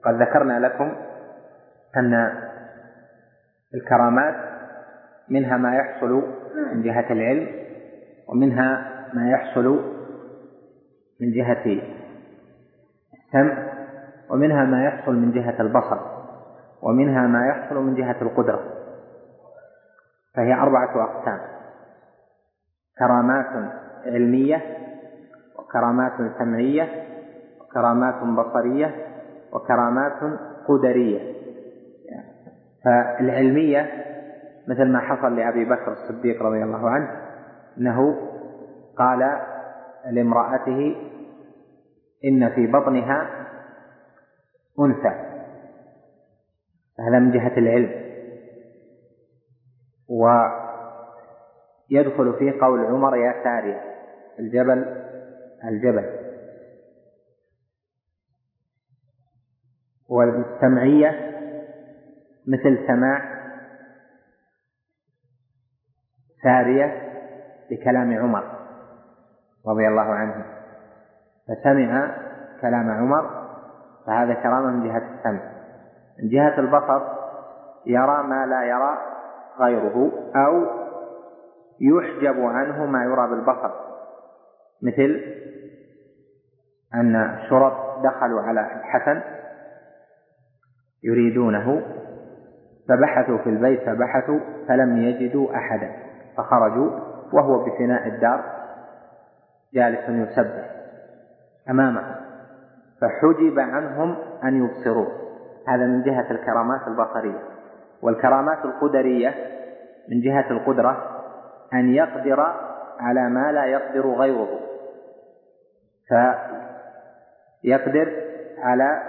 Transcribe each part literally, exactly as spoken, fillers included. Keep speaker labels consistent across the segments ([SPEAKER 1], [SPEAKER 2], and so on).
[SPEAKER 1] قد ذكرنا لكم أن الكرامات منها ما يحصل من جهة العلم، ومنها ما يحصل من جهة السمع، ومنها ما يحصل من جهة البصر، ومنها ما يحصل من جهة القدرة. فهي أربعة أقسام: كرامات علمية، وكرامات سمعية، وكرامات بصرية، وكرامات قدرية. فالعلمية مثل ما حصل لأبي بكر الصديق رضي الله عنه، أنه قال لامرأته: إن في بطنها أنثى. هذا من جهة العلم. ويدخل فيه قول عمر: يا سارية، الجبل الجبل. والسمعية مثل سماع سارية لكلام عمر رضي الله عنه، فسمع كلام عمر، فهذا كرامة من جهة السمع. من جهة البصر يرى ما لا يرى غيره، أو يحجب عنه ما يرى بالبصر، مثل أن شرط دخلوا على الحسن يريدونه، فبحثوا في البيت فبحثوا فلم يجدوا أحدا، فخرجوا وهو بفناء الدار جالس يسبح أمامه، فحجب عنهم أن يبصروه. هذا من جهة الكرامات البصرية. والكرامات القدرية من جهة القدرة أن يقدر على ما لا يقدر غيره، فيقدر على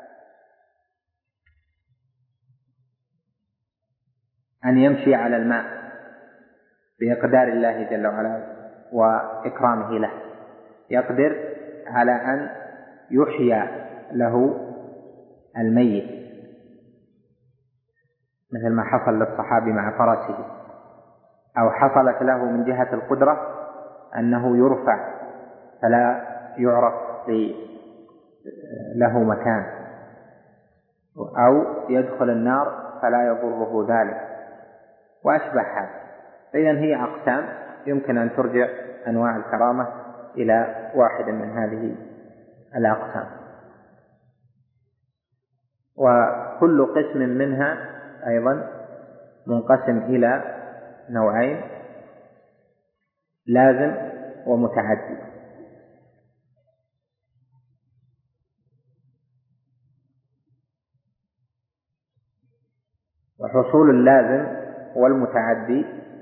[SPEAKER 1] أن يمشي على الماء بإقدار الله جل وعلا وإكرامه له، يقدر على أن يحيى له الميت، مثل ما حصل للصحابي مع فرسه. أو حصلت له من جهة القدرة أنه يرفع فلا يعرف له مكان، أو يدخل النار فلا يضره ذلك، وأشبه هذا. إذن هي أقسام يمكن أن ترجع أنواع الكرامة إلى واحد من هذه الأقسام. وكل قسم منها أيضا منقسم إلى نوعين: لازم ومتعدي. وحصول اللازم والمتعدي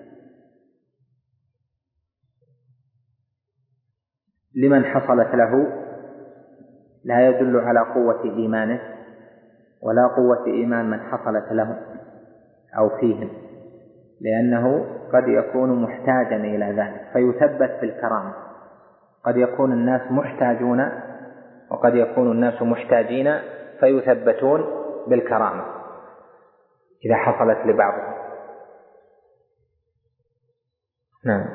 [SPEAKER 1] لمن حصلت له لا يدل على قوة إيمانه ولا قوة إيمان من حصلت له أو فيهم، لأنه قد يكون محتاجا إلى ذلك فيثبت بالكرامة. قد يكون الناس محتاجون وقد يكون الناس محتاجين فيثبتون بالكرامة إذا حصلت لبعضهم. نعم.